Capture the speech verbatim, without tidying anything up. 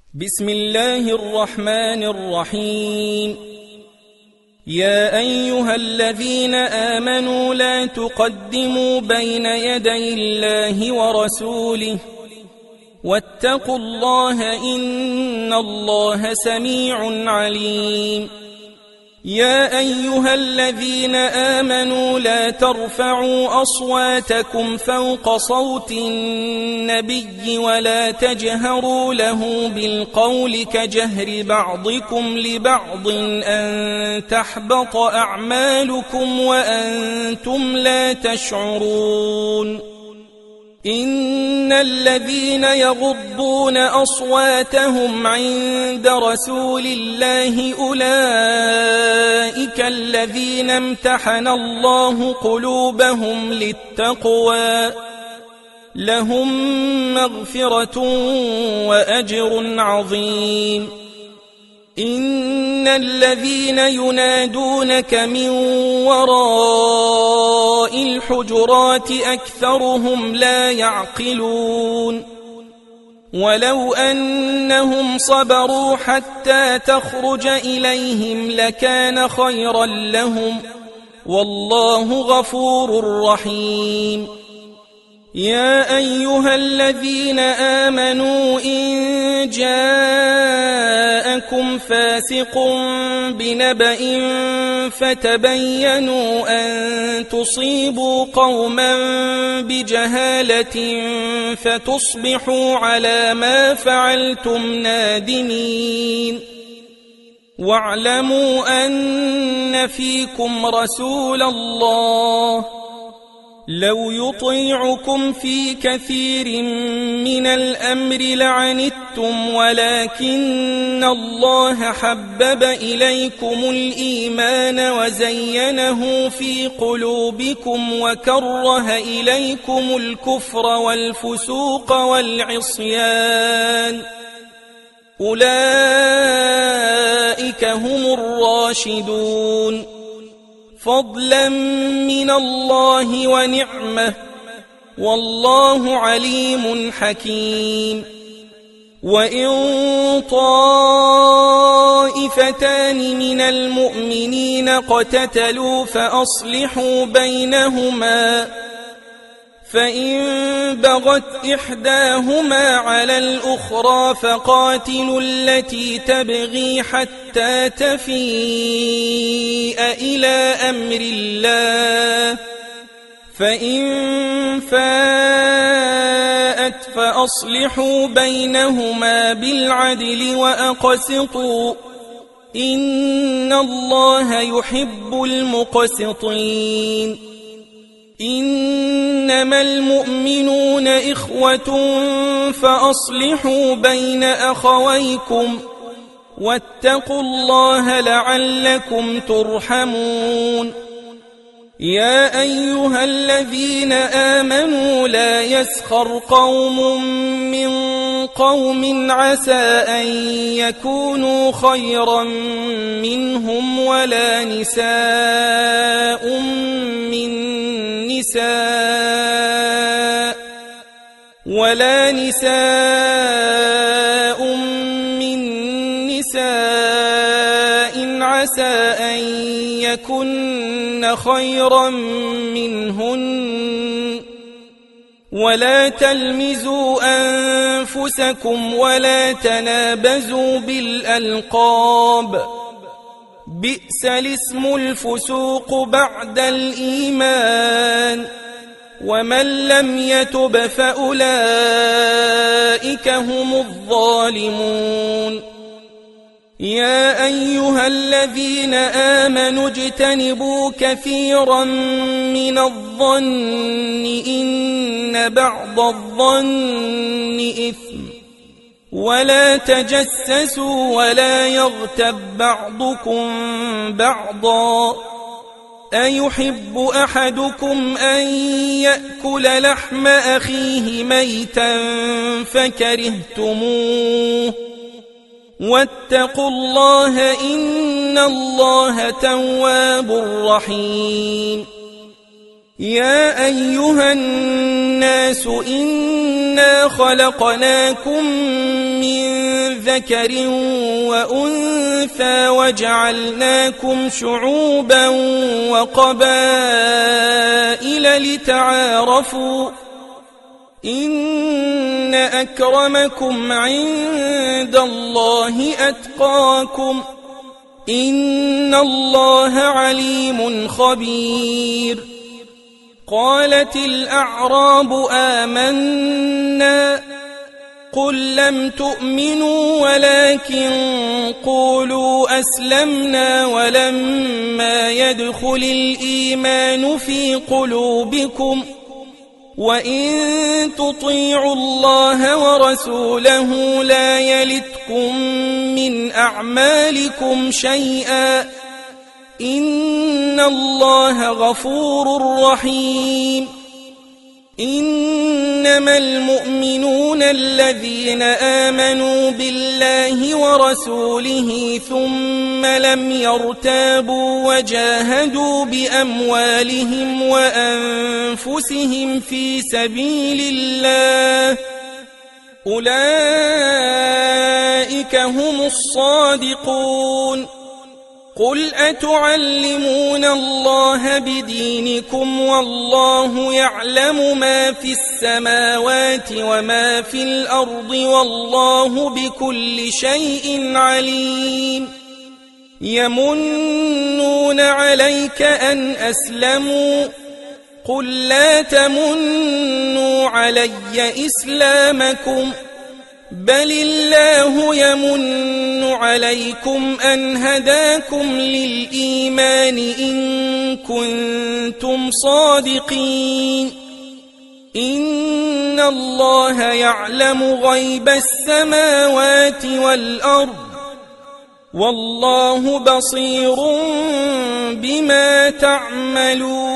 بسم الله الرحمن الرحيم. يا أيها الذين آمنوا لا تقدموا بين يدي الله ورسوله واتقوا الله إن الله سميع عليم. يا أيها الذين آمنوا لا ترفعوا أصواتكم فوق صوت النبي ولا تجهروا له بالقول كجهر بعضكم لبعض أن تحبط أعمالكم وأنتم لا تشعرون. إن الذين يغضون أصواتهم عند رسول الله أولئك الذين امتحن الله قلوبهم للتقوى لهم مغفرة وأجر عظيم. إن الذين ينادونك من وراء الحجرات أكثرهم لا يعقلون. ولو أنهم صبروا حتى تخرج إليهم لكان خيرا لهم والله غفور رحيم. يا أيها الذين آمنوا إن جاءكم فاسق بنبأ فتبينوا أن تصيبوا قوما بجهالة فتصبحوا على ما فعلتم نادمين. واعلموا أن فيكم رسول الله لو يطيعكم في كثير من الأمر لعنتم ولكن الله حبب إليكم الإيمان وزينه في قلوبكم وكره إليكم الكفر والفسوق والعصيان أولئك هم الراشدون فضلا من الله ونعمة والله عليم حكيم. وإن طائفتان من المؤمنين اقتتلوا فأصلحوا بينهما فإن بغت إحداهما على الأخرى فقاتلوا التي تبغي حتى تفيء إلى أمر الله فإن فاءت فأصلحوا بينهما بالعدل وأقسطوا إن الله يحب المقسطين. إنما المؤمنون إخوة فأصلحوا بين أخويكم واتقوا الله لعلكم ترحمون. يا أيها الذين آمنوا لا يسخر قوم من قوم عسى أن يكونوا خيرا منهم ولا نساء من نساء ولا نساء من نساء عسى أن يكن خيرا منهن ولا تلمزوا أنفسكم ولا تنابزوا بالألقاب بئس الاسم الفسوق بعد الإيمان ومن لم يتب فأولئك هم الظالمون. يا أيها الذين آمنوا اجتنبوا كثيرا من الظن إن بعض الظن إثم ولا تجسسوا ولا يغتب بعضكم بعضا أيحب أحدكم أن يأكل لحم أخيه ميتا فكرهتموه واتقوا الله إن الله تواب رحيم. يا أيها الناس إنا خلقناكم من ذكر وأنثى وجعلناكم شعوبا وقبائل لتعارفوا إن أكرمكم عند الله أتقاكم إن الله عليم خبير. قالت الأعراب آمنا قل لم تؤمنوا ولكن قولوا أسلمنا ولما يدخل الإيمان في قلوبكم وإن تطيعوا الله ورسوله لا يلتكم من أعمالكم شيئا إن الله غفور رحيم. إنما المؤمنون الذين آمنوا بالله ورسوله ثم لم يرتابوا وجاهدوا بأموالهم وأنفسهم في سبيل الله أولئك هم الصادقون. قل أتعلمون الله بدينكم والله يعلم ما في السماوات وما في الأرض والله بكل شيء عليم. يمنون عليك أن أسلموا قل لا تمنوا علي إسلامكم بل الله يمن عليكم أن هداكم للإيمان إن كنتم صادقين. إن الله يعلم غيب السماوات والأرض والله بصير بما تعملون.